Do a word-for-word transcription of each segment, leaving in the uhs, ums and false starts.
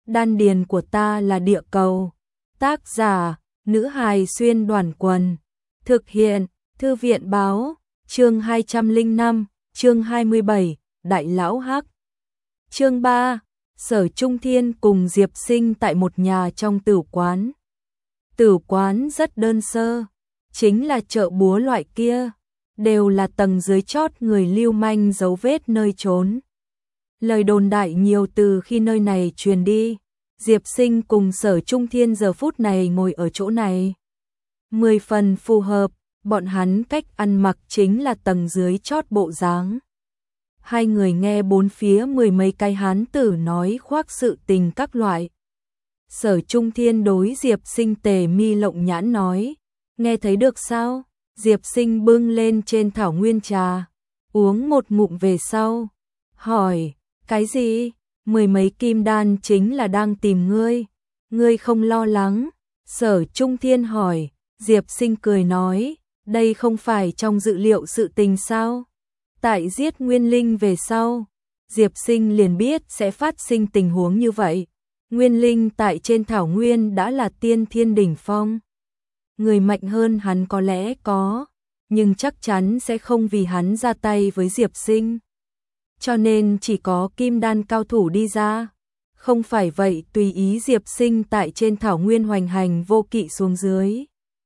đan điền của ta là địa cầu. Tác giả, nữ hài xuyên đoàn quần. Thực hiện, thư viện báo, chương hai trăm lẻ năm, chương hai mươi bảy, Đại Lão Hắc. Chương ba, Sở Trung Thiên cùng Diệp Sinh tại một nhà trong tử quán. Tử quán rất đơn sơ, chính là chợ búa loại kia, đều là tầng dưới chót người lưu manh dấu vết nơi trốn. Lời đồn đại nhiều từ khi nơi này truyền đi, Diệp Sinh cùng Sở Trung Thiên giờ phút này ngồi ở chỗ này. Mười phần phù hợp, bọn hắn cách ăn mặc chính là tầng dưới chót bộ dáng. Hai người nghe bốn phía mười mấy cái hán tử nói khoác sự tình các loại. Sở Trung Thiên đối Diệp Sinh tề mi lộng nhãn nói, nghe thấy được sao? Diệp Sinh bưng lên trên thảo nguyên trà, uống một ngụm về sau, hỏi, cái gì? Mười mấy kim đan chính là đang tìm ngươi, ngươi không lo lắng? Sở Trung Thiên hỏi, Diệp Sinh cười nói, đây không phải trong dự liệu sự tình sao? Tại giết Nguyên Linh về sau, Diệp Sinh liền biết sẽ phát sinh tình huống như vậy. Nguyên Linh tại trên thảo nguyên đã là tiên thiên đỉnh phong. Người mạnh hơn hắn có lẽ có, nhưng chắc chắn sẽ không vì hắn ra tay với Diệp Sinh. Cho nên chỉ có kim đan cao thủ đi ra. Không phải vậy tùy ý Diệp Sinh tại trên thảo nguyên hoành hành vô kỵ xuống dưới.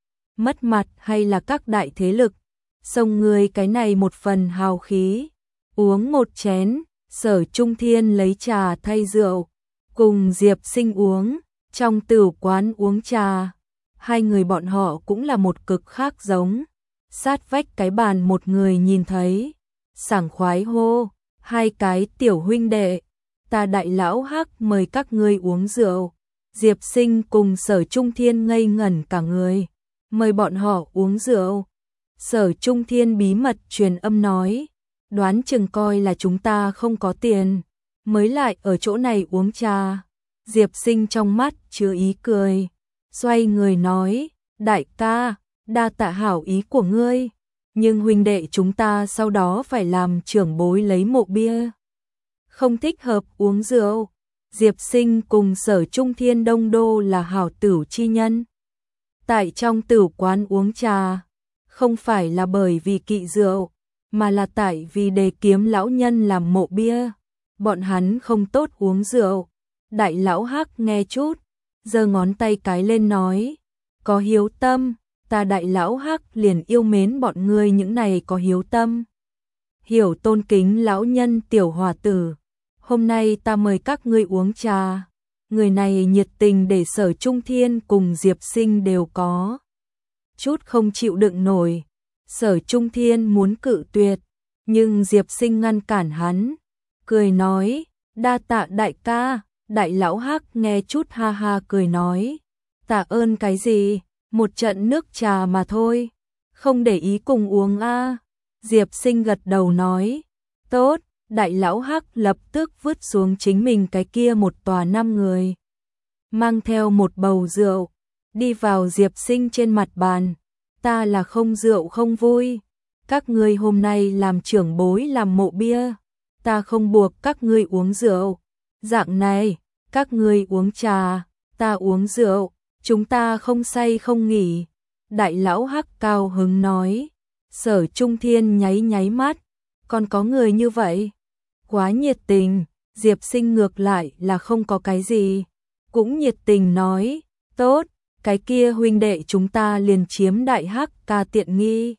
Mất mặt hay là các đại thế lực, xông người cái này một phần hào khí. Uống một chén, Sở Trung Thiên lấy trà thay rượu, cùng Diệp Sinh uống, trong tử quán uống trà. Hai người bọn họ cũng là một cực khác giống. Sát vách cái bàn một người nhìn thấy, sảng khoái hô, hai cái tiểu huynh đệ, ta Đại Lão Hắc mời các ngươi uống rượu. Diệp Sinh cùng Sở Trung Thiên ngây ngẩn cả người, mời bọn họ uống rượu. Sở Trung Thiên bí mật truyền âm nói, đoán chừng coi là chúng ta không có tiền, mới lại ở chỗ này uống trà. Diệp Sinh trong mắt chứa ý cười, xoay người nói, đại ca, đa tạ hảo ý của ngươi, nhưng huynh đệ chúng ta sau đó phải làm trưởng bối lấy mộ bia, không thích hợp uống rượu. Diệp Sinh cùng Sở Trung Thiên đông đô là hảo tửu chi nhân, tại trong tử quán uống trà, không phải là bởi vì kỵ rượu, mà là tại vì đề kiếm lão nhân làm mộ bia, bọn hắn không tốt uống rượu. Đại Lão Hắc nghe chút, giơ ngón tay cái lên nói, có hiếu tâm, ta Đại Lão Hắc liền yêu mến bọn ngươi những này có hiếu tâm. Hiểu tôn kính lão nhân tiểu hòa tử, hôm nay ta mời các ngươi uống trà. Người này nhiệt tình để Sở Trung Thiên cùng Diệp Sinh đều có chút không chịu đựng nổi. Sở Trung Thiên muốn cự tuyệt, nhưng Diệp Sinh ngăn cản hắn, cười nói, đa tạ đại ca. Đại Lão Hắc nghe chút ha ha cười nói, tạ ơn cái gì, một trận nước trà mà thôi, không để ý cùng uống a. Diệp Sinh gật đầu nói, tốt. Đại Lão Hắc lập tức vứt xuống chính mình cái kia một tòa năm người, mang theo một bầu rượu, đi vào Diệp Sinh trên mặt bàn, ta là không rượu không vui, các ngươi hôm nay làm trưởng bối làm mộ bia, ta không buộc các ngươi uống rượu, dạng này, các ngươi uống trà, ta uống rượu, chúng ta không say không nghỉ. Đại Lão Hắc cao hứng nói. Sở Trung Thiên nháy nháy mắt, còn có người như vậy, quá nhiệt tình. Diệp Sinh ngược lại là không có cái gì, cũng nhiệt tình nói, tốt, cái kia huynh đệ chúng ta liền chiếm Đại Hắc ca tiện nghi.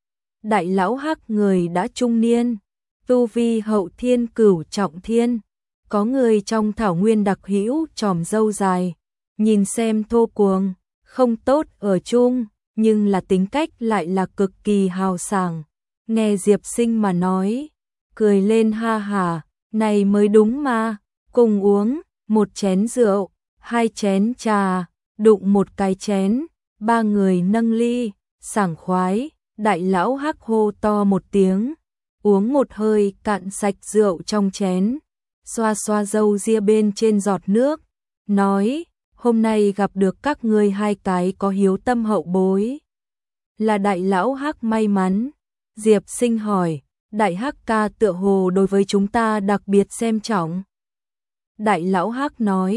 Đại Lão Hắc người đã trung niên, tu vi hậu thiên cửu trọng thiên, có người trong thảo nguyên đặc hữu tròm râu dài, nhìn xem thô cuồng, không tốt ở chung, nhưng là tính cách lại là cực kỳ hào sảng. Nghe Diệp Sinh mà nói, cười lên ha hả, này mới đúng mà, cùng uống, một chén rượu, hai chén trà, đụng một cái chén, ba người nâng ly, sảng khoái. Đại Lão Hắc hô to một tiếng, uống một hơi cạn sạch rượu trong chén, xoa xoa râu ria bên trên giọt nước, nói, hôm nay gặp được các ngươi hai cái có hiếu tâm hậu bối, là Đại Lão Hắc may mắn. Diệp Sinh hỏi, Đại Hắc ca tựa hồ đối với chúng ta đặc biệt xem trọng. Đại Lão Hắc nói,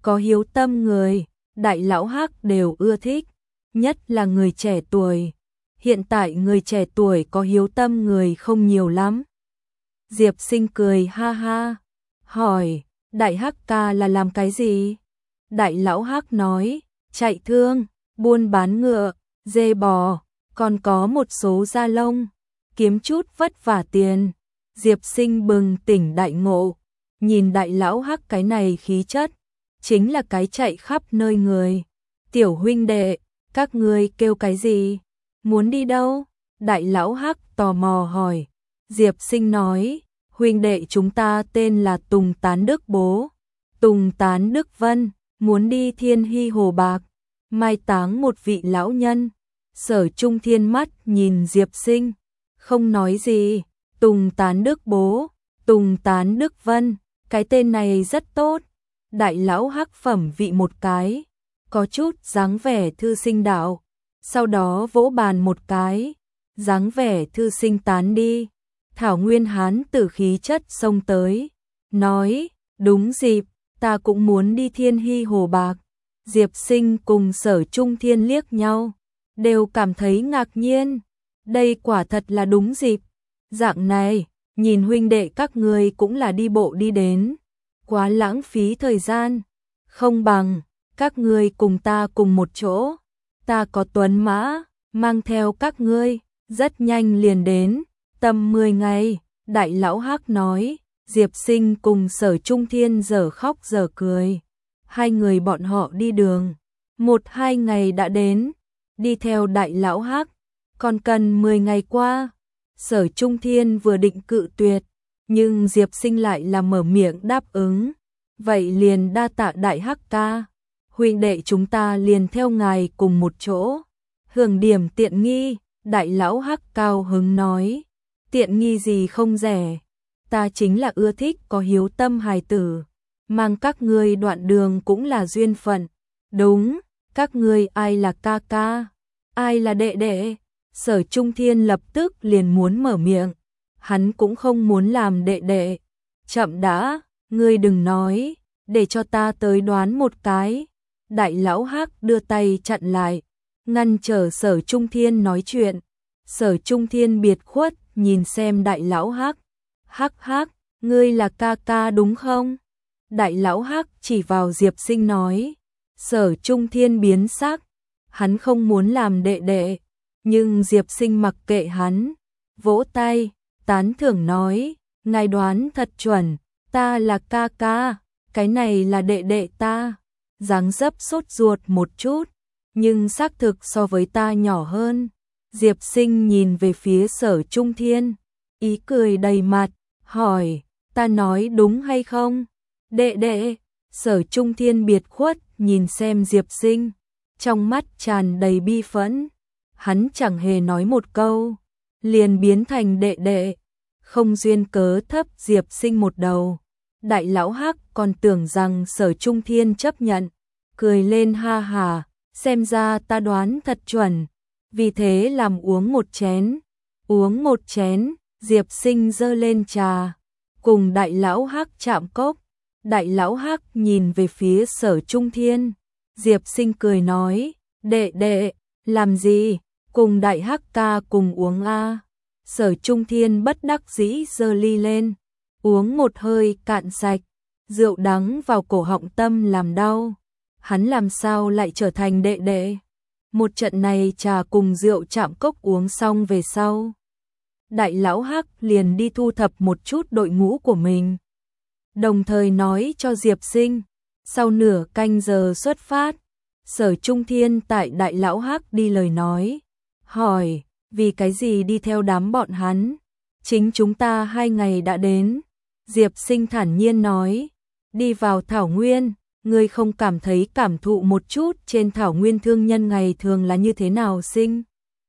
có hiếu tâm người, đại lão Hắc đều ưa thích, nhất là người trẻ tuổi. Hiện tại người trẻ tuổi có hiếu tâm người không nhiều lắm. Diệp Sinh cười ha ha, hỏi, đại Hắc ca là làm cái gì? Đại lão Hắc nói, chạy thương, buôn bán ngựa, dê bò, còn có một số da lông, kiếm chút vất vả tiền. Diệp Sinh bừng tỉnh đại ngộ, nhìn đại lão Hắc cái này khí chất, chính là cái chạy khắp nơi người. Tiểu huynh đệ, các ngươi kêu cái gì? Muốn đi đâu? Đại lão Hắc tò mò hỏi. Diệp Sinh nói, huynh đệ chúng ta tên là Tùng Tán Đức Bố, Tùng Tán Đức Vân, muốn đi Thiên Hy Hồ Bạc, mai táng một vị lão nhân. Sở Trung Thiên mắt nhìn Diệp Sinh, không nói gì. Tùng Tán Đức Bố, Tùng Tán Đức Vân, cái tên này rất tốt. Đại lão Hắc phẩm vị một cái, có chút dáng vẻ thư sinh đạo, sau đó vỗ bàn một cái, dáng vẻ thư sinh tán đi. Thảo Nguyên Hán tử khí chất xông tới, nói, đúng dịp, ta cũng muốn đi Thiên Hy Hồ Bạc. Diệp Sinh cùng Sở Trung Thiên liếc nhau, đều cảm thấy ngạc nhiên, đây quả thật là đúng dịp. Dạng này, nhìn huynh đệ các ngươi cũng là đi bộ đi đến, quá lãng phí thời gian, không bằng các ngươi cùng ta cùng một chỗ, ta có tuấn mã, mang theo các ngươi, rất nhanh liền đến, tầm mười ngày. Đại lão Hắc nói. Diệp Sinh cùng Sở Trung Thiên giờ khóc giờ cười, hai người bọn họ đi đường, một hai ngày đã đến, đi theo đại lão Hắc, còn cần mười ngày qua. Sở Trung Thiên vừa định cự tuyệt, nhưng Diệp Sinh lại là mở miệng đáp ứng, vậy liền đa tạ đại Hắc ca, huynh đệ chúng ta liền theo ngài cùng một chỗ, hưởng điểm tiện nghi. Đại lão Hắc cao hứng nói, tiện nghi gì không rẻ, ta chính là ưa thích có hiếu tâm hài tử, mang các ngươi đoạn đường cũng là duyên phận. Đúng, các ngươi ai là ca ca, ai là đệ đệ? Sở Trung Thiên lập tức liền muốn mở miệng, hắn cũng không muốn làm đệ đệ. Chậm đã, ngươi đừng nói, để cho ta tới đoán một cái. Đại lão Hắc đưa tay chặn lại, ngăn trở Sở Trung Thiên nói chuyện. Sở Trung Thiên biệt khuất nhìn xem đại lão Hắc, Hắc Hắc, ngươi là ca ca đúng không? Đại lão Hắc chỉ vào Diệp Sinh nói. Sở Trung Thiên biến sắc, hắn không muốn làm đệ đệ, nhưng Diệp Sinh mặc kệ hắn, vỗ tay, tán thưởng nói, ngài đoán thật chuẩn, ta là ca ca, cái này là đệ đệ ta. Dáng dấp sốt ruột một chút, nhưng xác thực so với ta nhỏ hơn. Diệp Sinh nhìn về phía Sở Trung Thiên, ý cười đầy mặt, hỏi, ta nói đúng hay không? Đệ đệ. Sở Trung Thiên biệt khuất nhìn xem Diệp Sinh, trong mắt tràn đầy bi phẫn. Hắn chẳng hề nói một câu, liền biến thành đệ đệ, không duyên cớ thấp Diệp Sinh một đầu. Đại lão Hắc còn tưởng rằng Sở Trung Thiên chấp nhận, cười lên ha hà, xem ra ta đoán thật chuẩn, vì thế làm uống một chén. Uống một chén, Diệp Sinh giơ lên trà, cùng đại lão Hắc chạm cốc. Đại lão Hắc nhìn về phía Sở Trung Thiên, Diệp Sinh cười nói, đệ đệ, làm gì, cùng đại Hắc ca cùng uống a. Sở Trung Thiên bất đắc dĩ giơ ly lên, uống một hơi cạn sạch, rượu đắng vào cổ họng tâm làm đau. Hắn làm sao lại trở thành đệ đệ? Một trận này trà cùng rượu chạm cốc uống xong về sau, đại lão Hắc liền đi thu thập một chút đội ngũ của mình, đồng thời nói cho Diệp Sinh, sau nửa canh giờ xuất phát. Sở Trung Thiên tại đại lão Hắc đi lời nói, hỏi, vì cái gì đi theo đám bọn hắn? Chính chúng ta hai ngày đã đến. Diệp Sinh thản nhiên nói, đi vào Thảo Nguyên, ngươi không cảm thấy cảm thụ một chút trên Thảo Nguyên thương nhân ngày thường là như thế nào Sinh?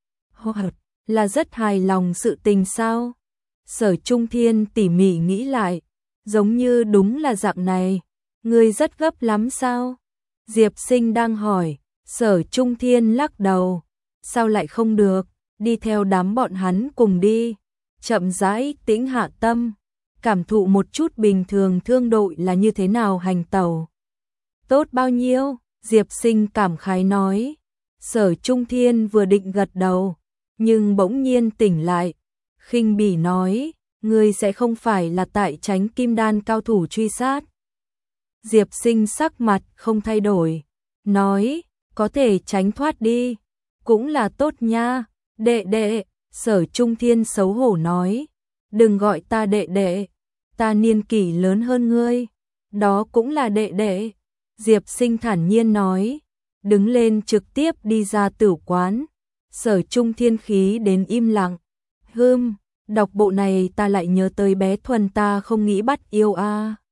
Hoặc là rất hài lòng sự tình sao? Sở Trung Thiên tỉ mỉ nghĩ lại, giống như đúng là dạng này. Ngươi rất gấp lắm sao? Diệp Sinh đang hỏi. Sở Trung Thiên lắc đầu, sao lại không được, đi theo đám bọn hắn cùng đi, chậm rãi tĩnh hạ tâm, cảm thụ một chút bình thường thương đội là như thế nào hành tẩu. Tốt bao nhiêu? Diệp Sinh cảm khái nói. Sở Trung Thiên vừa định gật đầu, nhưng bỗng nhiên tỉnh lại, khinh bỉ nói, ngươi sẽ không phải là tại tránh kim đan cao thủ truy sát. Diệp Sinh sắc mặt không thay đổi, nói, có thể tránh thoát đi, cũng là tốt nha, đệ đệ. Sở Trung Thiên xấu hổ nói, đừng gọi ta đệ đệ, ta niên kỷ lớn hơn ngươi, đó cũng là đệ đệ. Diệp Sinh thản nhiên nói, đứng lên trực tiếp đi ra tử quán. Sở Trung Thiên khí đến im lặng, hưm, đọc bộ này ta lại nhớ tới bé Thuần ta không nghĩ bắt yêu a. À.